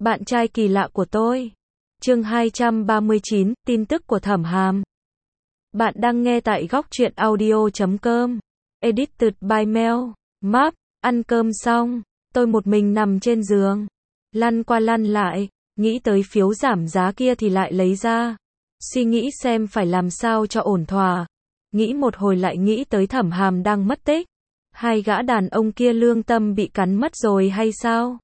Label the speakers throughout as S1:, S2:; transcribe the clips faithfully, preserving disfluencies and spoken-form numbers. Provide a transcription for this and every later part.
S1: Bạn trai kỳ lạ của tôi. Chương hai trăm ba mươi chín, tin tức của Thẩm Hàm. Bạn đang nghe tại góc truyện audio chấm com. Edited by Mel. Map, ăn cơm xong, tôi một mình nằm trên giường, lăn qua lăn lại, nghĩ tới phiếu giảm giá kia thì lại lấy ra, suy nghĩ xem phải làm sao cho ổn thỏa. Nghĩ một hồi lại nghĩ tới Thẩm Hàm đang mất tích. Hai gã đàn ông kia lương tâm bị cắn mất rồi hay sao?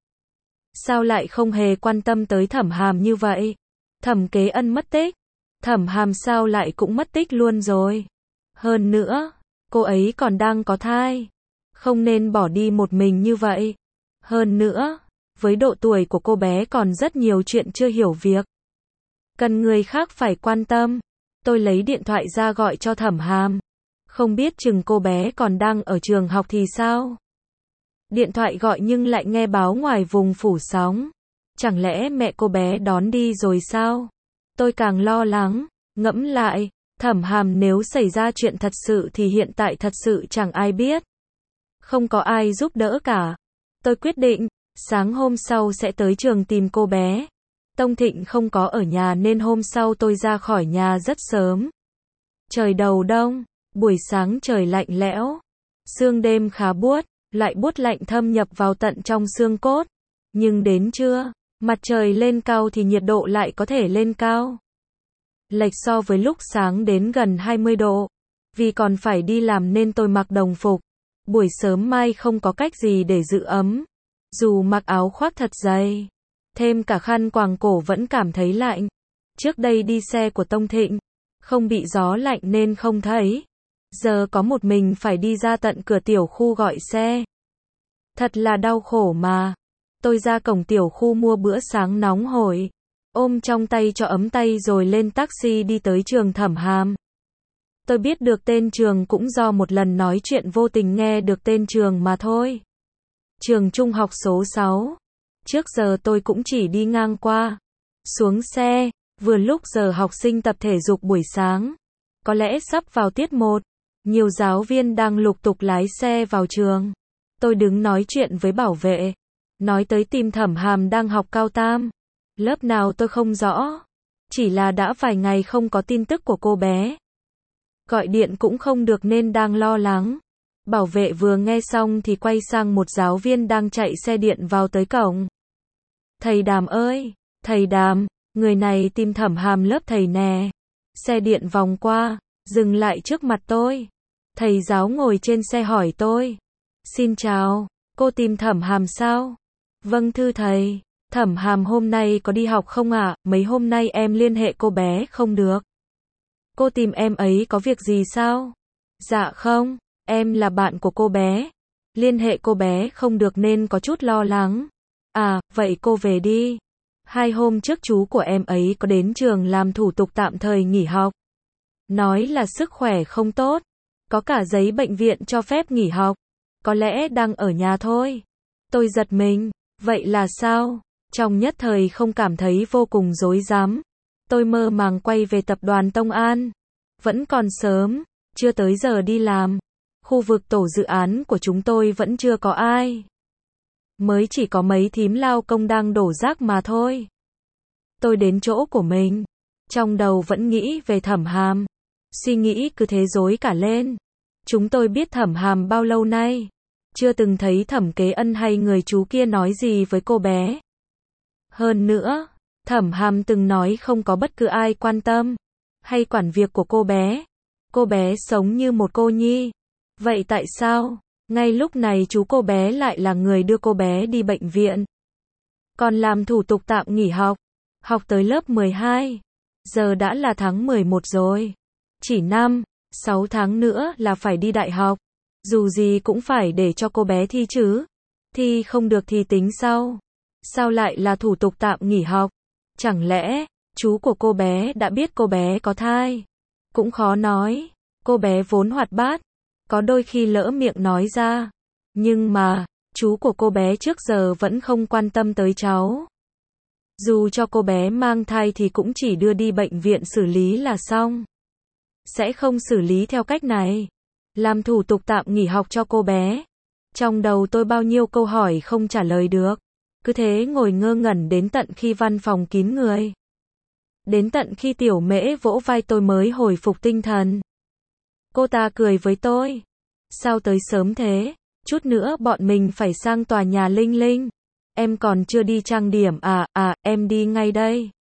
S1: Sao lại không hề quan tâm tới Thẩm Hàm như vậy? Thẩm Kế Ân mất tích, Thẩm Hàm sao lại cũng mất tích luôn rồi? Hơn nữa, cô ấy còn đang có thai, không nên bỏ đi một mình như vậy. Hơn nữa, với độ tuổi của cô bé còn rất nhiều chuyện chưa hiểu việc, cần người khác phải quan tâm. Tôi lấy điện thoại ra gọi cho Thẩm Hàm, không biết chừng cô bé còn đang ở trường học thì sao? Điện thoại gọi nhưng lại nghe báo ngoài vùng phủ sóng. Chẳng lẽ mẹ cô bé đón đi rồi sao? Tôi càng lo lắng, ngẫm lại, Thẩm Hàm nếu xảy ra chuyện thật sự thì hiện tại thật sự chẳng ai biết. Không có ai giúp đỡ cả. Tôi quyết định, sáng hôm sau sẽ tới trường tìm cô bé. Tông Thịnh không có ở nhà nên hôm sau tôi ra khỏi nhà rất sớm. Trời đầu đông, buổi sáng trời lạnh lẽo, sương đêm khá buốt, lại buốt lạnh thâm nhập vào tận trong xương cốt. Nhưng đến trưa, mặt trời lên cao thì nhiệt độ lại có thể lên cao. Lệch so với lúc sáng đến gần hai mươi độ. Vì còn phải đi làm nên tôi mặc đồng phục. Buổi sớm mai không có cách gì để giữ ấm. Dù mặc áo khoác thật dày, thêm cả khăn quàng cổ vẫn cảm thấy lạnh. Trước đây đi xe của Tông Thịnh, không bị gió lạnh nên không thấy. Giờ có một mình phải đi ra tận cửa tiểu khu gọi xe. Thật là đau khổ mà. Tôi ra cổng tiểu khu mua bữa sáng nóng hổi, ôm trong tay cho ấm tay rồi lên taxi đi tới trường Thẩm Hàm. Tôi biết được tên trường cũng do một lần nói chuyện vô tình nghe được tên trường mà thôi. Trường trung học số sáu. Trước giờ tôi cũng chỉ đi ngang qua. Xuống xe, vừa lúc giờ học sinh tập thể dục buổi sáng. Có lẽ sắp vào tiết một. Nhiều giáo viên đang lục tục lái xe vào trường. Tôi đứng nói chuyện với bảo vệ. Nói tới tìm Thẩm Hàm đang học cao tam. Lớp nào tôi không rõ. Chỉ là đã vài ngày không có tin tức của cô bé. Gọi điện cũng không được nên đang lo lắng. Bảo vệ vừa nghe xong thì quay sang một giáo viên đang chạy xe điện vào tới cổng. Thầy Đàm ơi, thầy Đàm, người này tìm Thẩm Hàm lớp thầy nè. Xe điện vòng qua, dừng lại trước mặt tôi. Thầy giáo ngồi trên xe hỏi tôi. Xin chào, cô tìm Thẩm Hàm sao? Vâng thưa thầy, Thẩm Hàm hôm nay có đi học không ạ? À? Mấy hôm nay em liên hệ cô bé không được. Cô tìm em ấy có việc gì sao? Dạ không, em là bạn của cô bé. Liên hệ cô bé không được nên có chút lo lắng. À, vậy cô về đi. Hai hôm trước chú của em ấy có đến trường làm thủ tục tạm thời nghỉ học. Nói là sức khỏe không tốt. Có cả giấy bệnh viện cho phép nghỉ học. Có lẽ đang ở nhà thôi. Tôi giật mình. Vậy là sao? Trong nhất thời không cảm thấy vô cùng rối rắm. Tôi mơ màng quay về tập đoàn Tông An. Vẫn còn sớm, chưa tới giờ đi làm. Khu vực tổ dự án của chúng tôi vẫn chưa có ai. Mới chỉ có mấy thím lao công đang đổ rác mà thôi. Tôi đến chỗ của mình. Trong đầu vẫn nghĩ về Thẩm Hàm. Suy nghĩ cứ thế rối cả lên. Chúng tôi biết Thẩm Hàm bao lâu nay. Chưa từng thấy Thẩm Kế Ân hay người chú kia nói gì với cô bé. Hơn nữa, Thẩm Hàm từng nói không có bất cứ ai quan tâm hay quản việc của cô bé. Cô bé sống như một cô nhi. Vậy tại sao, ngay lúc này chú cô bé lại là người đưa cô bé đi bệnh viện? Còn làm thủ tục tạm nghỉ học. Học tới lớp mười hai. Giờ đã là tháng mười một rồi. Chỉ năm, sáu tháng nữa là phải đi đại học. Dù gì cũng phải để cho cô bé thi chứ. Thi không được thì tính sau. Sao lại là thủ tục tạm nghỉ học? Chẳng lẽ, chú của cô bé đã biết cô bé có thai? Cũng khó nói. Cô bé vốn hoạt bát. Có đôi khi lỡ miệng nói ra. Nhưng mà, chú của cô bé trước giờ vẫn không quan tâm tới cháu. Dù cho cô bé mang thai thì cũng chỉ đưa đi bệnh viện xử lý là xong. Sẽ không xử lý theo cách này. Làm thủ tục tạm nghỉ học cho cô bé. Trong đầu tôi bao nhiêu câu hỏi không trả lời được. Cứ thế ngồi ngơ ngẩn đến tận khi văn phòng kín người. Đến tận khi Tiểu Mễ vỗ vai tôi mới hồi phục tinh thần. Cô ta cười với tôi. Sao tới sớm thế? Chút nữa bọn mình phải sang tòa nhà Linh Linh. Em còn chưa đi trang điểm à? À, em đi ngay đây.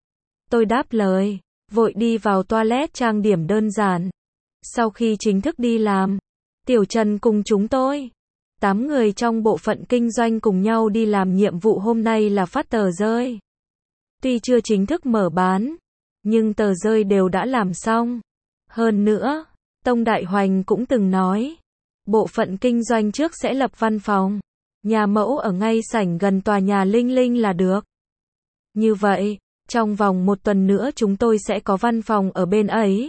S1: Tôi đáp lời, vội đi vào toilet trang điểm đơn giản. Sau khi chính thức đi làm, Tiểu Trần cùng chúng tôi, tám người trong bộ phận kinh doanh cùng nhau đi làm nhiệm vụ hôm nay là phát tờ rơi. Tuy chưa chính thức mở bán, nhưng tờ rơi đều đã làm xong. Hơn nữa, Tông Đại Hoành cũng từng nói, bộ phận kinh doanh trước sẽ lập văn phòng, nhà mẫu ở ngay sảnh gần tòa nhà Linh Linh là được. Như vậy, trong vòng một tuần nữa chúng tôi sẽ có văn phòng ở bên ấy.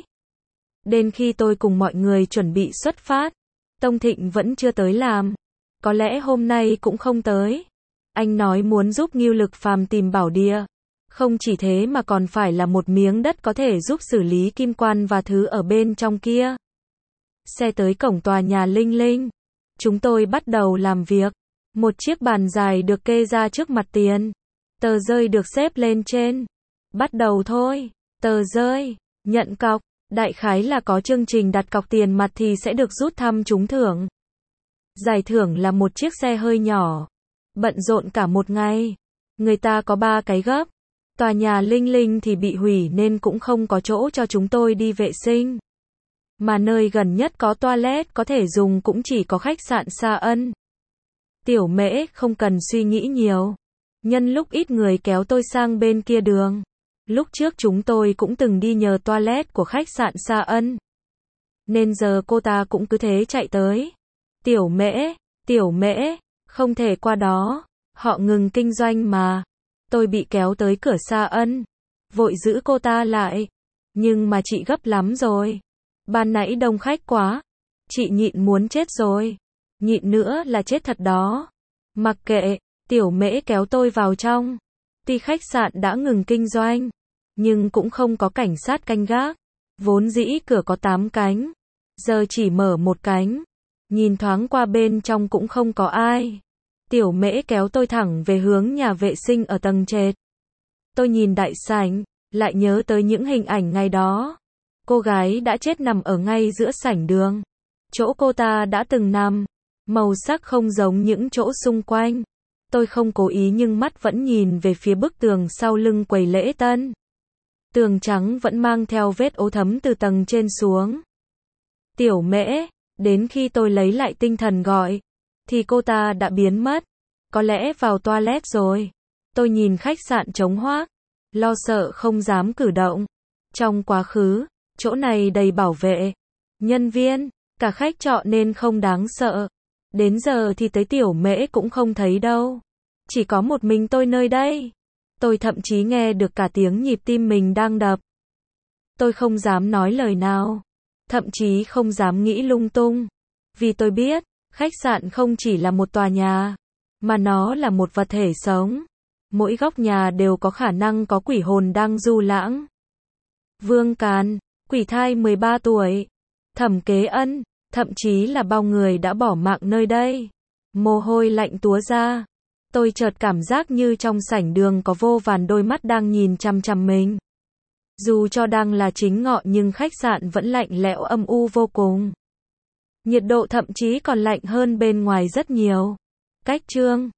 S1: Đến khi tôi cùng mọi người chuẩn bị xuất phát, Tông Thịnh vẫn chưa tới làm. Có lẽ hôm nay cũng không tới. Anh nói muốn giúp Ngưu Lực Phàm tìm bảo địa. Không chỉ thế mà còn phải là một miếng đất có thể giúp xử lý kim quan và thứ ở bên trong kia. Xe tới cổng tòa nhà Linh Linh. Chúng tôi bắt đầu làm việc. Một chiếc bàn dài được kê ra trước mặt tiền. Tờ rơi được xếp lên trên. Bắt đầu thôi. Tờ rơi, nhận cọc. Đại khái là có chương trình đặt cọc tiền mặt thì sẽ được rút thăm trúng thưởng. Giải thưởng là một chiếc xe hơi nhỏ. Bận rộn cả một ngày. Người ta có ba cái gấp. Tòa nhà Linh Linh thì bị hủy nên cũng không có chỗ cho chúng tôi đi vệ sinh. Mà nơi gần nhất có toilet có thể dùng cũng chỉ có khách sạn Sa Ân. Tiểu Mễ không cần suy nghĩ nhiều. Nhân lúc ít người kéo tôi sang bên kia đường. Lúc trước chúng tôi cũng từng đi nhờ toilet của khách sạn Sa Ân. Nên giờ cô ta cũng cứ thế chạy tới. Tiểu Mễ, Tiểu Mễ, không thể qua đó. Họ ngừng kinh doanh mà. Tôi bị kéo tới cửa Sa Ân. Vội giữ cô ta lại. Nhưng mà chị gấp lắm rồi. Ban nãy đông khách quá. Chị nhịn muốn chết rồi. Nhịn nữa là chết thật đó. Mặc kệ, Tiểu Mễ kéo tôi vào trong. Tuy khách sạn đã ngừng kinh doanh, nhưng cũng không có cảnh sát canh gác. Vốn dĩ cửa có tám cánh, giờ chỉ mở một cánh. Nhìn thoáng qua bên trong cũng không có ai. Tiểu Mễ kéo tôi thẳng về hướng nhà vệ sinh ở tầng trệt. Tôi nhìn đại sảnh, lại nhớ tới những hình ảnh ngày đó. Cô gái đã chết nằm ở ngay giữa sảnh đường. Chỗ cô ta đã từng nằm, màu sắc không giống những chỗ xung quanh. Tôi không cố ý nhưng mắt vẫn nhìn về phía bức tường sau lưng quầy lễ tân. Tường trắng vẫn mang theo vết ố thấm từ tầng trên xuống. Tiểu Mễ, đến khi tôi lấy lại tinh thần gọi, thì cô ta đã biến mất. Có lẽ vào toilet rồi. Tôi nhìn khách sạn trống hoác, lo sợ không dám cử động. Trong quá khứ, chỗ này đầy bảo vệ, nhân viên, cả khách trọ nên không đáng sợ. Đến giờ thì tới Tiểu Mễ cũng không thấy đâu. Chỉ có một mình tôi nơi đây. Tôi thậm chí nghe được cả tiếng nhịp tim mình đang đập. Tôi không dám nói lời nào. Thậm chí không dám nghĩ lung tung. Vì tôi biết, khách sạn không chỉ là một tòa nhà, mà nó là một vật thể sống. Mỗi góc nhà đều có khả năng có quỷ hồn đang du lãng. Vương Càn, quỷ thai mười ba tuổi. Thẩm Kế Ân, thậm chí là bao người đã bỏ mạng nơi đây. Mồ hôi lạnh túa ra. Tôi chợt cảm giác như trong sảnh đường có vô vàn đôi mắt đang nhìn chằm chằm mình. Dù cho đang là chính ngọ nhưng khách sạn vẫn lạnh lẽo âm u vô cùng. Nhiệt độ thậm chí còn lạnh hơn bên ngoài rất nhiều. Cách chương